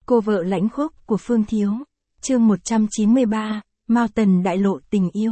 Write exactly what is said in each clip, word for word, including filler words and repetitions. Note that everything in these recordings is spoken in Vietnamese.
Cô vợ lãnh khốc của Phương Thiếu. Chương một trăm chín mươi ba, Mao Tần đại lộ tình yêu.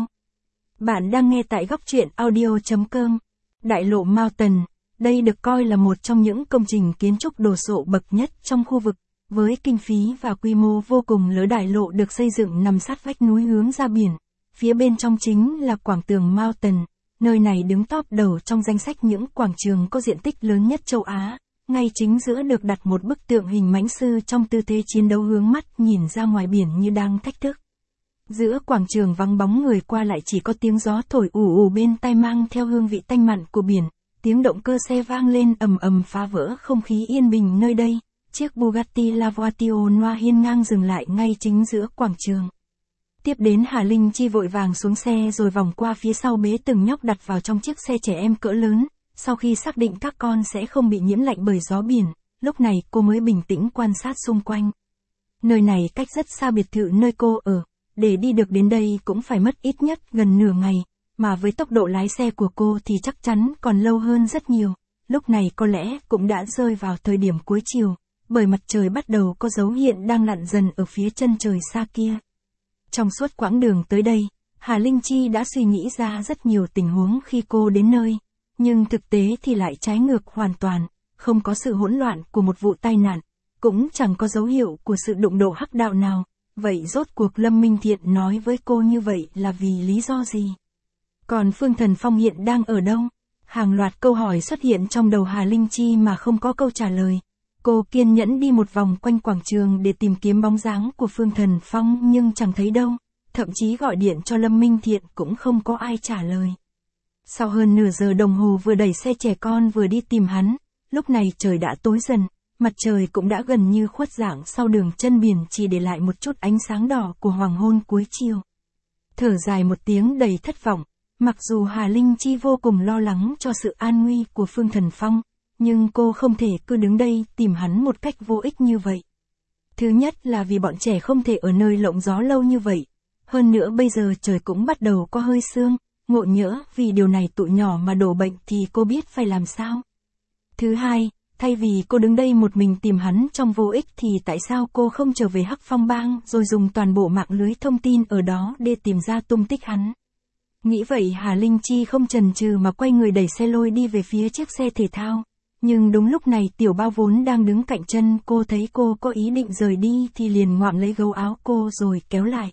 Bạn đang nghe tại góc truyện audio chấm com. Đại lộ Mao Tần, đây được coi là một trong những công trình kiến trúc đồ sộ bậc nhất trong khu vực, với kinh phí và quy mô vô cùng lớn. Đại lộ được xây dựng nằm sát vách núi hướng ra biển, phía bên trong chính là quảng trường Mao Tần, nơi này đứng top đầu trong danh sách những quảng trường có diện tích lớn nhất châu Á. Ngay chính giữa được đặt một bức tượng hình mãnh sư trong tư thế chiến đấu hướng mắt nhìn ra ngoài biển như đang thách thức. Giữa quảng trường vắng bóng người qua lại, chỉ có tiếng gió thổi ù ù bên tai mang theo hương vị tanh mặn của biển, tiếng động cơ xe vang lên ầm ầm phá vỡ không khí yên bình nơi đây. Chiếc Bugatti La Voiture Noire hiên ngang dừng lại ngay chính giữa quảng trường. Tiếp đến Hà Linh Chi vội vàng xuống xe rồi vòng qua phía sau bế từng nhóc đặt vào trong chiếc xe trẻ em cỡ lớn. Sau khi xác định các con sẽ không bị nhiễm lạnh bởi gió biển, lúc này cô mới bình tĩnh quan sát xung quanh. Nơi này cách rất xa biệt thự nơi cô ở, để đi được đến đây cũng phải mất ít nhất gần nửa ngày, mà với tốc độ lái xe của cô thì chắc chắn còn lâu hơn rất nhiều. Lúc này có lẽ cũng đã rơi vào thời điểm cuối chiều, bởi mặt trời bắt đầu có dấu hiện đang lặn dần ở phía chân trời xa kia. Trong suốt quãng đường tới đây, Hà Linh Chi đã suy nghĩ ra rất nhiều tình huống khi cô đến nơi. Nhưng thực tế thì lại trái ngược hoàn toàn, không có sự hỗn loạn của một vụ tai nạn, cũng chẳng có dấu hiệu của sự đụng độ hắc đạo nào. Vậy rốt cuộc Lâm Minh Thiện nói với cô như vậy là vì lý do gì? Còn Phương Thần Phong hiện đang ở đâu? Hàng loạt câu hỏi xuất hiện trong đầu Hà Linh Chi mà không có câu trả lời. Cô kiên nhẫn đi một vòng quanh quảng trường để tìm kiếm bóng dáng của Phương Thần Phong nhưng chẳng thấy đâu, thậm chí gọi điện cho Lâm Minh Thiện cũng không có ai trả lời. Sau hơn nửa giờ đồng hồ vừa đẩy xe trẻ con vừa đi tìm hắn, lúc này trời đã tối dần, mặt trời cũng đã gần như khuất dạng sau đường chân biển, chỉ để lại một chút ánh sáng đỏ của hoàng hôn cuối chiều. Thở dài một tiếng đầy thất vọng, mặc dù Hà Linh Chi vô cùng lo lắng cho sự an nguy của Phương Thần Phong, nhưng cô không thể cứ đứng đây tìm hắn một cách vô ích như vậy. Thứ nhất là vì bọn trẻ không thể ở nơi lộng gió lâu như vậy, hơn nữa bây giờ trời cũng bắt đầu có hơi sương. Ngộ nhỡ vì điều này tụi nhỏ mà đổ bệnh thì cô biết phải làm sao. Thứ hai, thay vì cô đứng đây một mình tìm hắn trong vô ích thì tại sao cô không trở về Hắc Phong Bang rồi dùng toàn bộ mạng lưới thông tin ở đó để tìm ra tung tích hắn. Nghĩ vậy Hà Linh Chi không chần chừ mà quay người đẩy xe lôi đi về phía chiếc xe thể thao. Nhưng đúng lúc này Tiểu Bao vốn đang đứng cạnh chân cô thấy cô có ý định rời đi thì liền ngoạm lấy gấu áo cô rồi kéo lại.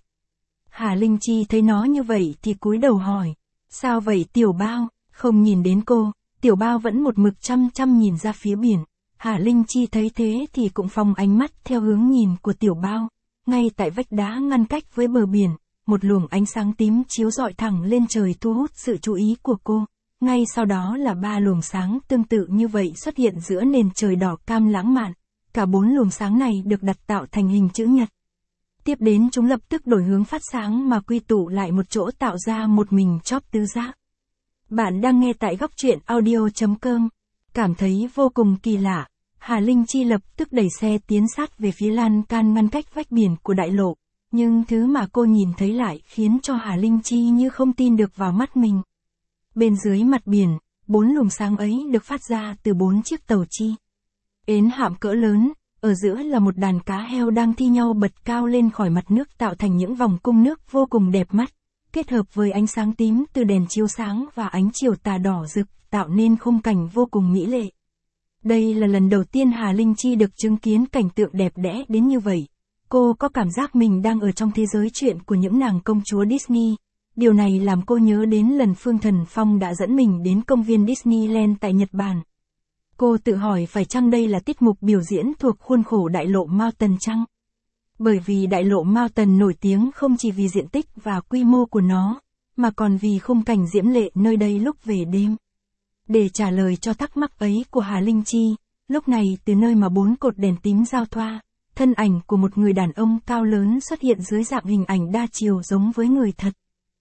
Hà Linh Chi thấy nó như vậy thì cúi đầu hỏi. Sao vậy Tiểu Bao? Không nhìn đến cô, Tiểu Bao vẫn một mực chăm chăm nhìn ra phía biển. Hà Linh Chi thấy thế thì cũng phóng ánh mắt theo hướng nhìn của Tiểu Bao. Ngay tại vách đá ngăn cách với bờ biển, một luồng ánh sáng tím chiếu rọi thẳng lên trời thu hút sự chú ý của cô. Ngay sau đó là ba luồng sáng tương tự như vậy xuất hiện giữa nền trời đỏ cam lãng mạn. Cả bốn luồng sáng này được đặt tạo thành hình chữ nhật. Tiếp đến chúng lập tức đổi hướng phát sáng mà quy tụ lại một chỗ tạo ra một mình chóp tứ giác. Bạn đang nghe tại góc truyện audio chấm com. Cảm thấy vô cùng kỳ lạ, Hà Linh Chi lập tức đẩy xe tiến sát về phía lan can ngăn cách vách biển của đại lộ. Nhưng thứ mà cô nhìn thấy lại khiến cho Hà Linh Chi như không tin được vào mắt mình. Bên dưới mặt biển, bốn luồng sáng ấy được phát ra từ bốn chiếc tàu chi ến hạm cỡ lớn. Ở giữa là một đàn cá heo đang thi nhau bật cao lên khỏi mặt nước tạo thành những vòng cung nước vô cùng đẹp mắt, kết hợp với ánh sáng tím từ đèn chiếu sáng và ánh chiều tà đỏ rực tạo nên khung cảnh vô cùng mỹ lệ. Đây là lần đầu tiên Hà Linh Chi được chứng kiến cảnh tượng đẹp đẽ đến như vậy. Cô có cảm giác mình đang ở trong thế giới truyện của những nàng công chúa Disney. Điều này làm cô nhớ đến lần Phương Thần Phong đã dẫn mình đến công viên Disneyland tại Nhật Bản. Cô tự hỏi phải chăng đây là tiết mục biểu diễn thuộc khuôn khổ đại lộ Mao Tần chăng? Bởi vì đại lộ Mao Tần nổi tiếng không chỉ vì diện tích và quy mô của nó, mà còn vì khung cảnh diễm lệ nơi đây lúc về đêm. Để trả lời cho thắc mắc ấy của Hà Linh Chi, lúc này từ nơi mà bốn cột đèn tím giao thoa, thân ảnh của một người đàn ông cao lớn xuất hiện dưới dạng hình ảnh đa chiều giống với người thật.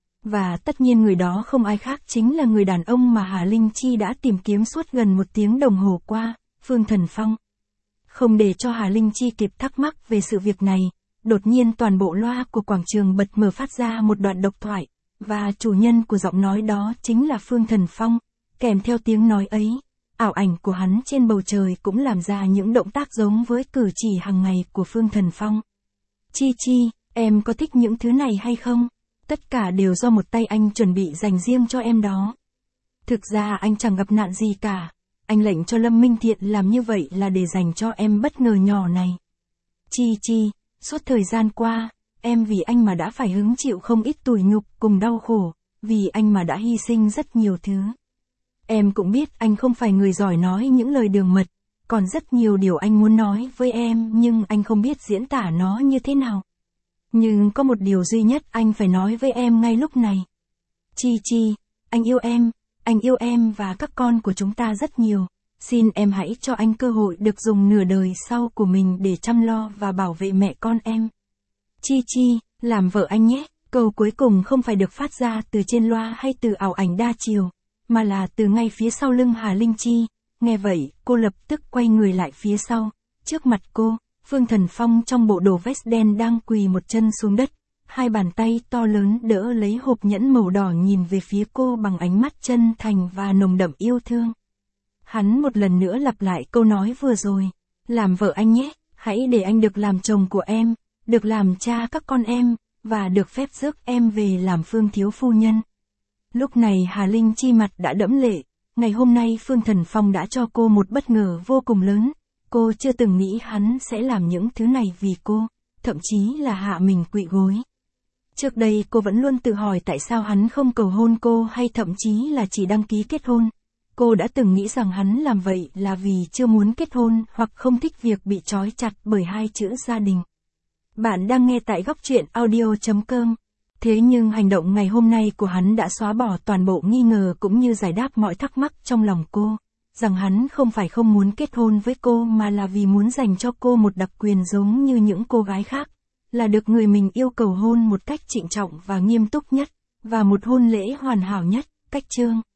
Và tất nhiên người đó không ai khác chính là người đàn ông mà Hà Linh Chi đã tìm kiếm suốt gần một tiếng đồng hồ qua, Phương Thần Phong. Không để cho Hà Linh Chi kịp thắc mắc về sự việc này, đột nhiên toàn bộ loa của quảng trường bật mở phát ra một đoạn độc thoại, và chủ nhân của giọng nói đó chính là Phương Thần Phong, kèm theo tiếng nói ấy. ảo ảnh của hắn trên bầu trời cũng làm ra những động tác giống với cử chỉ hàng ngày của Phương Thần Phong. Chi Chi, em có thích những thứ này hay không? Tất cả đều do một tay anh chuẩn bị dành riêng cho em đó. Thực ra anh chẳng gặp nạn gì cả. Anh lệnh cho Lâm Minh Thiện làm như vậy là để dành cho em bất ngờ nhỏ này. Chi Chi, suốt thời gian qua, em vì anh mà đã phải hứng chịu không ít tủi nhục cùng đau khổ, vì anh mà đã hy sinh rất nhiều thứ. Em cũng biết anh không phải người giỏi nói những lời đường mật, còn rất nhiều điều anh muốn nói với em nhưng anh không biết diễn tả nó như thế nào. Nhưng có một điều duy nhất anh phải nói với em ngay lúc này. Chi Chi, anh yêu em, anh yêu em và các con của chúng ta rất nhiều. Xin em hãy cho anh cơ hội được dùng nửa đời sau của mình để chăm lo và bảo vệ mẹ con em. Chi Chi, làm vợ anh nhé. Câu cuối cùng không phải được phát ra từ trên loa hay từ ảo ảnh đa chiều, mà là từ ngay phía sau lưng Hà Linh Chi. Nghe vậy, cô lập tức quay người lại phía sau. Trước mặt cô, Phương Thần Phong trong bộ đồ vest đen đang quỳ một chân xuống đất. Hai bàn tay to lớn đỡ lấy hộp nhẫn màu đỏ nhìn về phía cô bằng ánh mắt chân thành và nồng đậm yêu thương. Hắn một lần nữa lặp lại câu nói vừa rồi. Làm vợ anh nhé, hãy để anh được làm chồng của em, được làm cha các con em, và được phép rước em về làm Phương thiếu phu nhân. Lúc này Hà Linh Chi mặt đã đẫm lệ. Ngày hôm nay Phương Thần Phong đã cho cô một bất ngờ vô cùng lớn. Cô chưa từng nghĩ hắn sẽ làm những thứ này vì cô, thậm chí là hạ mình quỵ gối. Trước đây cô vẫn luôn tự hỏi tại sao hắn không cầu hôn cô hay thậm chí là chỉ đăng ký kết hôn. Cô đã từng nghĩ rằng hắn làm vậy là vì chưa muốn kết hôn hoặc không thích việc bị trói chặt bởi hai chữ gia đình. Bạn đang nghe tại góc truyện audio chấm com. Thế nhưng hành động ngày hôm nay của hắn đã xóa bỏ toàn bộ nghi ngờ cũng như giải đáp mọi thắc mắc trong lòng cô. Rằng hắn không phải không muốn kết hôn với cô mà là vì muốn dành cho cô một đặc quyền giống như những cô gái khác. Là được người mình yêu cầu hôn một cách trịnh trọng và nghiêm túc nhất, và một hôn lễ hoàn hảo nhất, cách chương.